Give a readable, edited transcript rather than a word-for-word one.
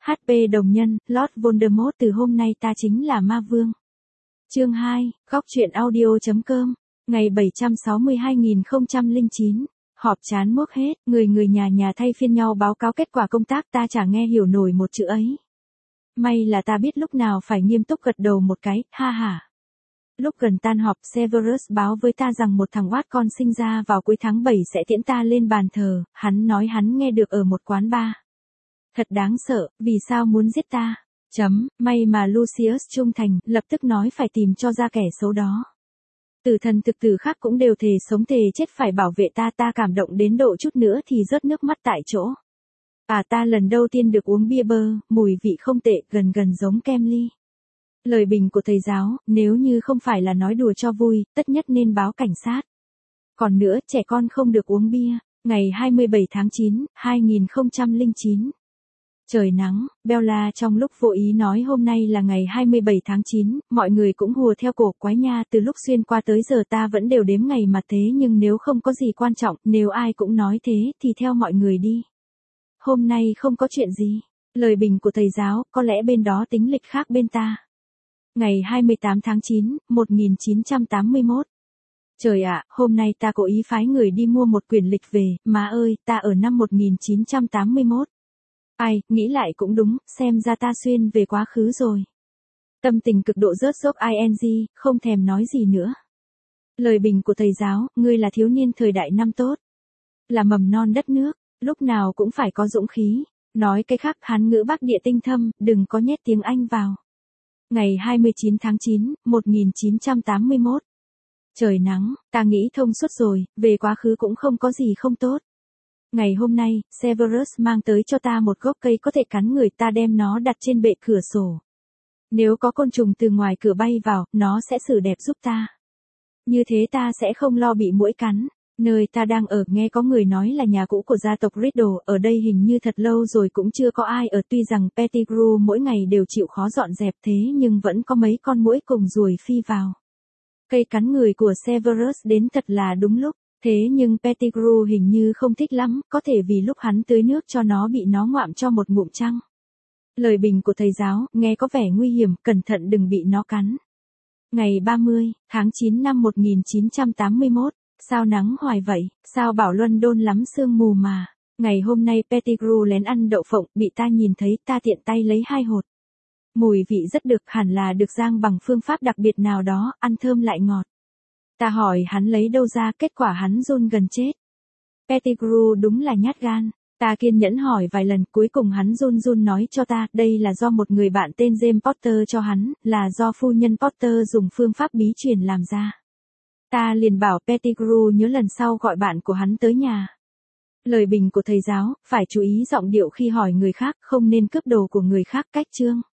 HP đồng nhân, Lord Voldemort từ hôm nay ta chính là ma vương. Chương 2, góc truyện audio.com, ngày 760-2009. Họp chán mốc hết, người nhà thay phiên nhau báo cáo kết quả công tác, ta chả nghe hiểu nổi một chữ ấy. May là ta biết lúc nào phải nghiêm túc gật đầu một cái, ha ha. Lúc gần tan họp, Severus báo với ta rằng một thằng oát con sinh ra vào cuối tháng 7 sẽ tiễn ta lên bàn thờ, hắn nói hắn nghe được ở một quán bar. Thật đáng sợ, vì sao muốn giết ta? May mà Lucius trung thành, lập tức nói phải tìm cho ra kẻ xấu đó. Tử thần thực tử khác cũng đều thề sống thề chết phải bảo vệ ta, ta cảm động đến độ chút nữa thì rớt nước mắt tại chỗ. Ta lần đầu tiên được uống bia bơ, mùi vị không tệ, gần giống kem ly. Lời bình của thầy giáo, nếu như không phải là nói đùa cho vui, tất nhất nên báo cảnh sát. Còn nữa, trẻ con không được uống bia. Ngày 27 tháng 9, 2009. Trời nắng, Bella trong lúc vô ý nói hôm nay là ngày 27 tháng 9, mọi người cũng hùa theo cổ quái nha, từ lúc xuyên qua tới giờ ta vẫn đều đếm ngày mà thế, nhưng nếu không có gì quan trọng, nếu ai cũng nói thế thì theo mọi người đi. Hôm nay không có chuyện gì. Lời bình của thầy giáo, có lẽ bên đó tính lịch khác bên ta. Ngày 28 tháng 9, 1981. Trời ạ, hôm nay ta cố ý phái người đi mua một quyển lịch về, má ơi, ta ở năm 1981. Ai, nghĩ lại cũng đúng, xem ra ta xuyên về quá khứ rồi. Tâm tình cực độ rớt dốc ing, không thèm nói gì nữa. Lời bình của thầy giáo, ngươi là thiếu niên thời đại năm tốt. Là mầm non đất nước, lúc nào cũng phải có dũng khí. Nói cái khác, Hán ngữ Bắc địa tinh thâm, đừng có nhét tiếng Anh vào. Ngày 29 tháng 9, 1981. Trời nắng, ta nghĩ thông suốt rồi, về quá khứ cũng không có gì không tốt. Ngày hôm nay, Severus mang tới cho ta một gốc cây có thể cắn người, ta đem nó đặt trên bệ cửa sổ. Nếu có côn trùng từ ngoài cửa bay vào, nó sẽ xử đẹp giúp ta. Như thế ta sẽ không lo bị muỗi cắn. Nơi ta đang ở nghe có người nói là nhà cũ của gia tộc Riddle, ở đây hình như thật lâu rồi cũng chưa có ai ở, tuy rằng Pettigrew mỗi ngày đều chịu khó dọn dẹp thế nhưng vẫn có mấy con muỗi cùng ruồi phi vào. Cây cắn người của Severus đến thật là đúng lúc. Thế nhưng Pettigrew hình như không thích lắm, có thể vì lúc hắn tưới nước cho nó bị nó ngoạm cho một ngụm chăng. Lời bình của thầy giáo, nghe có vẻ nguy hiểm, cẩn thận đừng bị nó cắn. Ngày 30 tháng 9 năm 1981, sao nắng hoài vậy, sao bảo London lắm sương mù mà. Ngày hôm nay Pettigrew lén ăn đậu phộng, bị ta nhìn thấy, ta tiện tay lấy 2 hột. Mùi vị rất được, hẳn là được rang bằng phương pháp đặc biệt nào đó, ăn thơm lại ngọt. Ta hỏi hắn lấy đâu ra, kết quả hắn run gần chết. Pettigrew đúng là nhát gan. Ta kiên nhẫn hỏi vài lần, cuối cùng hắn run nói cho ta, đây là do một người bạn tên James Potter cho hắn, là do phu nhân Potter dùng phương pháp bí truyền làm ra. Ta liền bảo Pettigrew nhớ lần sau gọi bạn của hắn tới nhà. Lời bình của thầy giáo, phải chú ý giọng điệu khi hỏi người khác, không nên cướp đồ của người khác, cách chương.